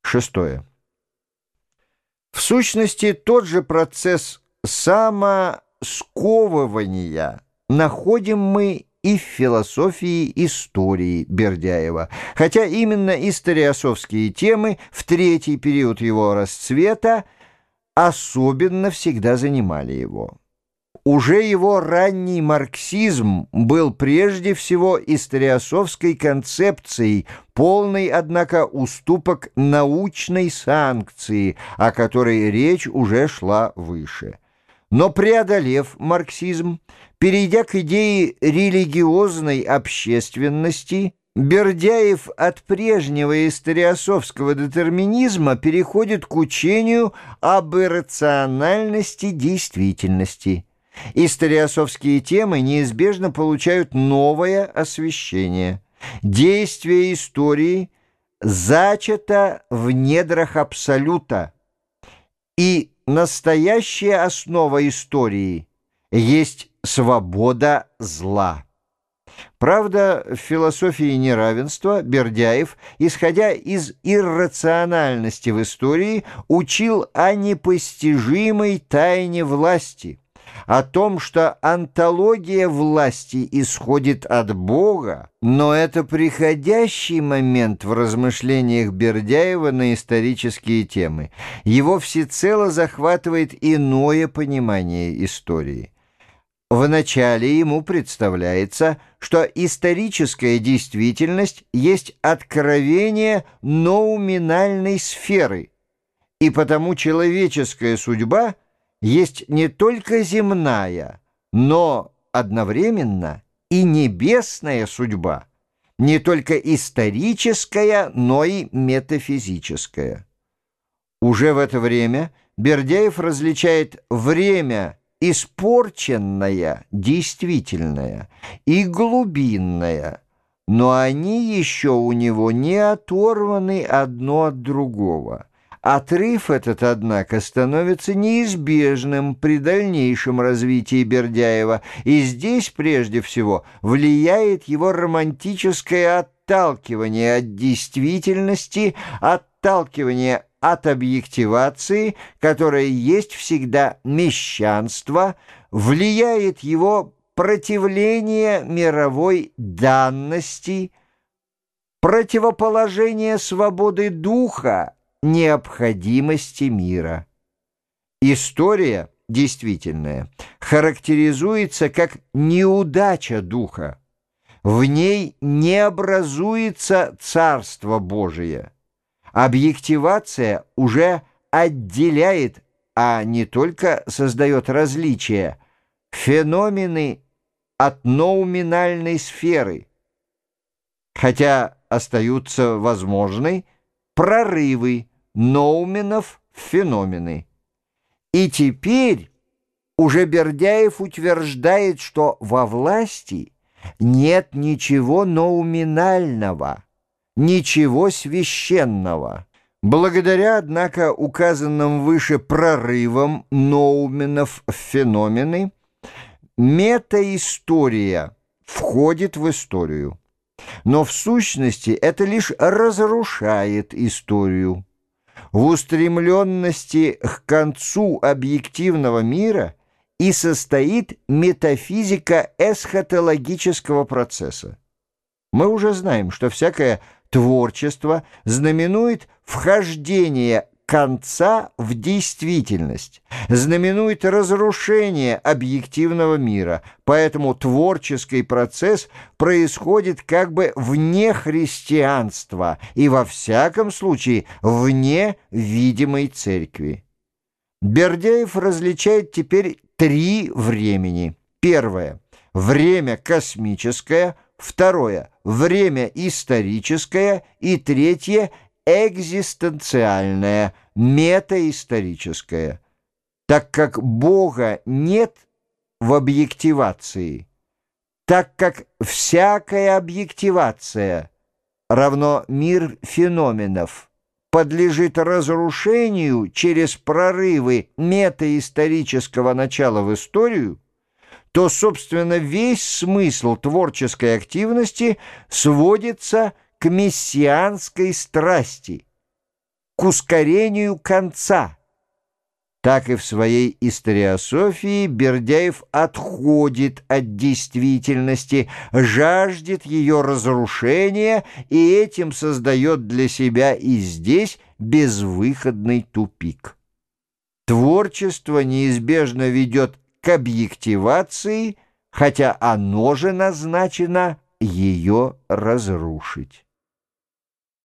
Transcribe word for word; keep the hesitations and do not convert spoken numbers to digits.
Шестое. В сущности, тот же процесс самосковывания находим мы и в философии истории Бердяева, хотя именно историосовские темы в третий период его расцвета особенно всегда занимали его. Уже его ранний марксизм был прежде всего историосовской концепцией, полной, однако, уступок научной санкции, о которой речь уже шла выше. Но преодолев марксизм, перейдя к идее религиозной общественности, Бердяев от прежнего историосовского детерминизма переходит к учению об иррациональности действительности. Историосовские темы неизбежно получают новое освещение. Действие истории зачато в недрах абсолюта, и настоящая основа истории есть свобода зла. Правда, в философии неравенства Бердяев, исходя из иррациональности в истории, учил о непостижимой тайне власти, о том, что онтология власти исходит от Бога, но это приходящий момент в размышлениях Бердяева на исторические темы. Его всецело захватывает иное понимание истории. Вначале ему представляется, что историческая действительность есть откровение ноуминальной сферы, и потому человеческая судьба есть не только земная, но одновременно и небесная судьба, не только историческая, но и метафизическая. Уже в это время Бердяев различает время испорченное, действительное, и глубинное, но они еще у него не оторваны одно от другого. Отрыв этот, однако, становится неизбежным при дальнейшем развитии Бердяева, и здесь, прежде всего, влияет его романтическое отталкивание от действительности, отталкивание от объективации, которая есть всегда мещанство, влияет его противление мировой данности, противоположение свободы духа необходимости мира. История действительная характеризуется как неудача духа. В ней не образуется Царство Божие. Объективация уже отделяет, а не только создает различия, феномены от ноуминальной сферы, хотя остаются возможны прорывы ноуменов в феномены. И теперь уже Бердяев утверждает, что во власти нет ничего ноуминального, ничего священного. Благодаря, однако, указанным выше прорывам ноуменов в феномены, метаистория входит в историю. Но в сущности это лишь разрушает историю. В устремленности к концу объективного мира и состоит метафизика эсхатологического процесса. Мы уже знаем, что всякое творчество знаменует вхождение конца в действительность, знаменует разрушение объективного мира, поэтому творческий процесс происходит как бы вне христианства и во всяком случае вне видимой церкви. Бердяев различает теперь три времени. Первое – время космическое, второе – время историческое и третье – экзистенциальное, метаисторическое. Так как Бога нет в объективации, так как всякая объективация равно мир феноменов подлежит разрушению через прорывы метаисторического начала в историю, то, собственно, весь смысл творческой активности сводится к мессианской страсти. к ускорению конца, так и в своей историософии Бердяев отходит от действительности, жаждет ее разрушения и этим создает для себя и здесь безвыходный тупик. Творчество неизбежно ведет к объективации, хотя оно же назначено ее разрушить.